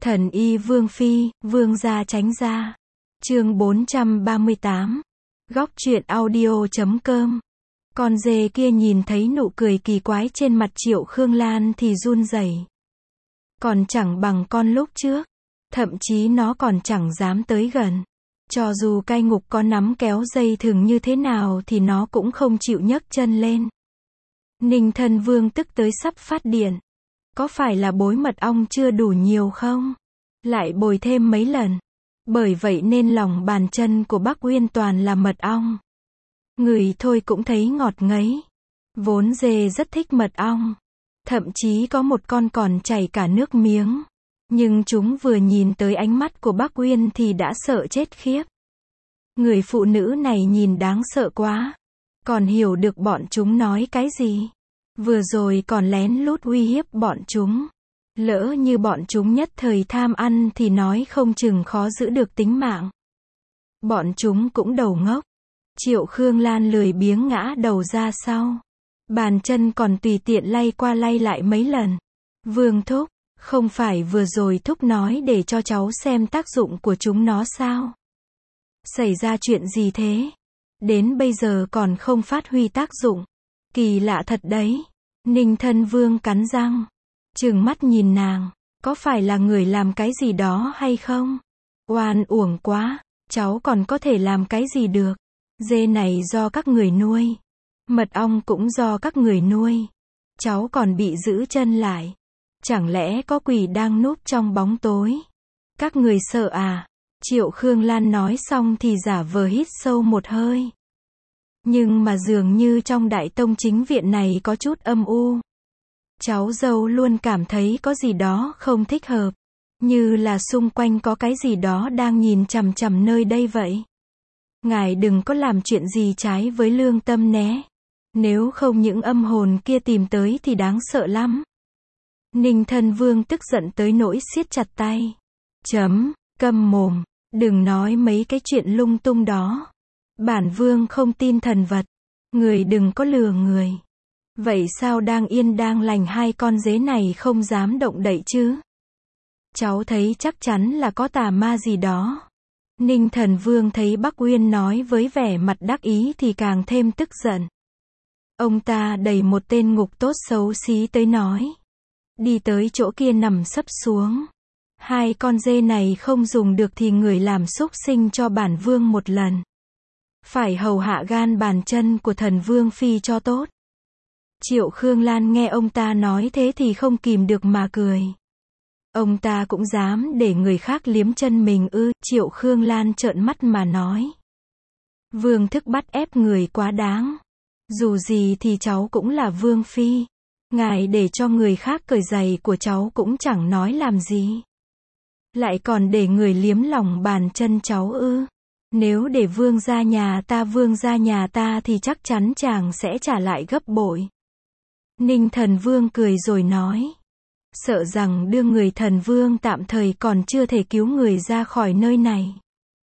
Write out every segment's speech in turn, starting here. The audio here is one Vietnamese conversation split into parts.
Thần y Vương Phi, Vương gia tránh ra. Chương 438. Góc truyện audio.com. Con dê kia nhìn thấy nụ cười kỳ quái trên mặt Triệu Khương Lan thì run rẩy. Còn chẳng bằng con lúc trước. Thậm chí nó còn chẳng dám tới gần. Cho dù cai ngục có nắm kéo dây thừng như thế nào thì nó cũng không chịu nhấc chân lên. Ninh Thân Vương tức tới sắp phát điên. Có phải là bối mật ong chưa đủ nhiều không? Lại bồi thêm mấy lần. Bởi vậy nên lòng bàn chân của Bắc Uyên toàn là mật ong. Ngửi thôi cũng thấy ngọt ngấy. Vốn dê rất thích mật ong. Thậm chí có một con còn chảy cả nước miếng. Nhưng chúng vừa nhìn tới ánh mắt của Bắc Uyên thì đã sợ chết khiếp. Người phụ nữ này nhìn đáng sợ quá. Còn hiểu được bọn chúng nói cái gì. Vừa rồi còn lén lút uy hiếp bọn chúng. Lỡ như bọn chúng nhất thời tham ăn thì nói không chừng khó giữ được tính mạng. Bọn chúng cũng đầu ngốc. Triệu Khương Lan lười biếng ngã đầu ra sau. Bàn chân còn tùy tiện lay qua lay lại mấy lần. Vương thúc, không phải vừa rồi thúc nói để cho cháu xem tác dụng của chúng nó sao? Xảy ra chuyện gì thế? Đến bây giờ còn không phát huy tác dụng. Kỳ lạ thật đấy. Ninh Thân Vương cắn răng. Trừng mắt nhìn nàng. Có phải là người làm cái gì đó hay không? Oan uổng quá. Cháu còn có thể làm cái gì được? Dê này do các người nuôi. Mật ong cũng do các người nuôi. Cháu còn bị giữ chân lại. Chẳng lẽ có quỷ đang núp trong bóng tối? Các người sợ à? Triệu Khương Lan nói xong thì giả vờ hít sâu một hơi. Nhưng mà dường như trong Đại Tông chính viện này có chút âm u. Cháu dâu luôn cảm thấy có gì đó không thích hợp. Như là xung quanh có cái gì đó đang nhìn chằm chằm nơi đây vậy. Ngài đừng có làm chuyện gì trái với lương tâm nhé. Nếu không những âm hồn kia tìm tới thì đáng sợ lắm. Ninh Thân Vương tức giận tới nỗi siết chặt tay. Câm mồm, đừng nói mấy cái chuyện lung tung đó. Bản vương không tin thần vật. Người đừng có lừa người. Vậy sao đang yên đang lành hai con dế này không dám động đậy chứ? Cháu thấy chắc chắn là có tà ma gì đó. Ninh Thần Vương thấy Bắc Uyên nói với vẻ mặt đắc ý thì càng thêm tức giận. Ông ta đẩy một tên ngục tốt xấu xí tới nói. Đi tới chỗ kia nằm sấp xuống. Hai con dê này không dùng được thì người làm xúc sinh cho bản vương một lần. Phải hầu hạ gan bàn chân của thần Vương Phi cho tốt. Triệu Khương Lan nghe ông ta nói thế thì không kìm được mà cười. Ông ta cũng dám để người khác liếm chân mình ư? Triệu Khương Lan trợn mắt mà nói. Vương thức bắt ép người quá đáng. Dù gì thì cháu cũng là Vương Phi. Ngài để cho người khác cởi giày của cháu cũng chẳng nói làm gì. Lại còn để người liếm lòng bàn chân cháu ư? Nếu để vương gia nhà ta thì chắc chắn chàng sẽ trả lại gấp bội. Ninh Thần Vương cười rồi nói. Sợ rằng đưa người thần vương tạm thời còn chưa thể cứu người ra khỏi nơi này.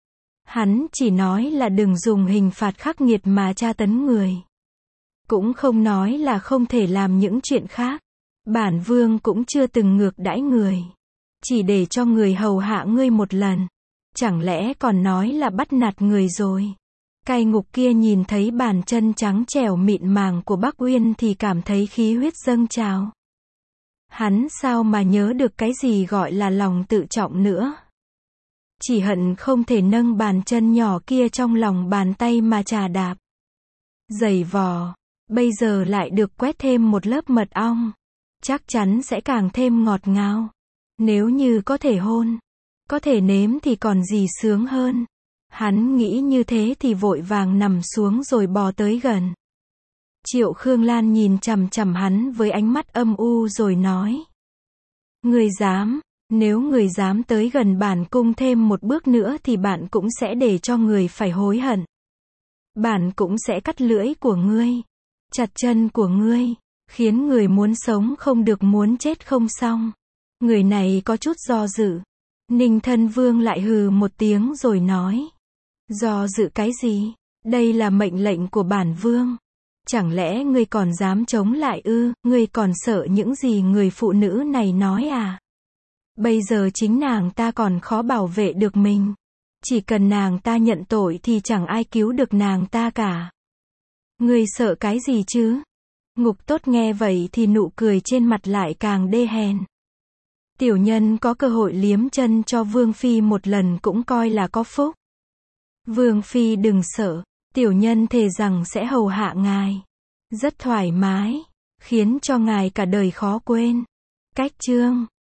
Hắn chỉ nói là đừng dùng hình phạt khắc nghiệt mà tra tấn người. Cũng không nói là không thể làm những chuyện khác. Bản vương cũng chưa từng ngược đãi người. Chỉ để cho người hầu hạ ngươi một lần. Chẳng lẽ còn nói là bắt nạt người rồi. Cai ngục kia nhìn thấy bàn chân trắng trẻo mịn màng của Bắc Uyên thì cảm thấy khí huyết dâng trào. Hắn sao mà nhớ được cái gì gọi là lòng tự trọng nữa. Chỉ hận không thể nâng bàn chân nhỏ kia trong lòng bàn tay mà chà đạp. Giày vò. Bây giờ lại được quét thêm một lớp mật ong. Chắc chắn sẽ càng thêm ngọt ngào. Nếu như có thể hôn. Có thể nếm thì còn gì sướng hơn. Hắn nghĩ như thế thì vội vàng nằm xuống rồi bò tới gần. Triệu Khương Lan nhìn chằm chằm hắn với ánh mắt âm u rồi nói. Người dám, nếu người dám tới gần bản cung thêm một bước nữa thì bạn cũng sẽ để cho người phải hối hận. Bản cũng sẽ cắt lưỡi của ngươi, chặt chân của ngươi, khiến người muốn sống không được muốn chết không xong. Người này có chút do dự. Ninh Thân Vương lại hừ một tiếng rồi nói. Do dự cái gì? Đây là mệnh lệnh của bản vương. Chẳng lẽ ngươi còn dám chống lại ư? Ngươi còn sợ những gì người phụ nữ này nói à? Bây giờ chính nàng ta còn khó bảo vệ được mình. Chỉ cần nàng ta nhận tội thì chẳng ai cứu được nàng ta cả. Ngươi sợ cái gì chứ? Ngục tốt nghe vậy thì nụ cười trên mặt lại càng đê hèn. Tiểu nhân có cơ hội liếm chân cho Vương Phi một lần cũng coi là có phúc. Vương Phi đừng sợ, tiểu nhân thề rằng sẽ hầu hạ ngài. Rất thoải mái, khiến cho ngài cả đời khó quên. Cách chương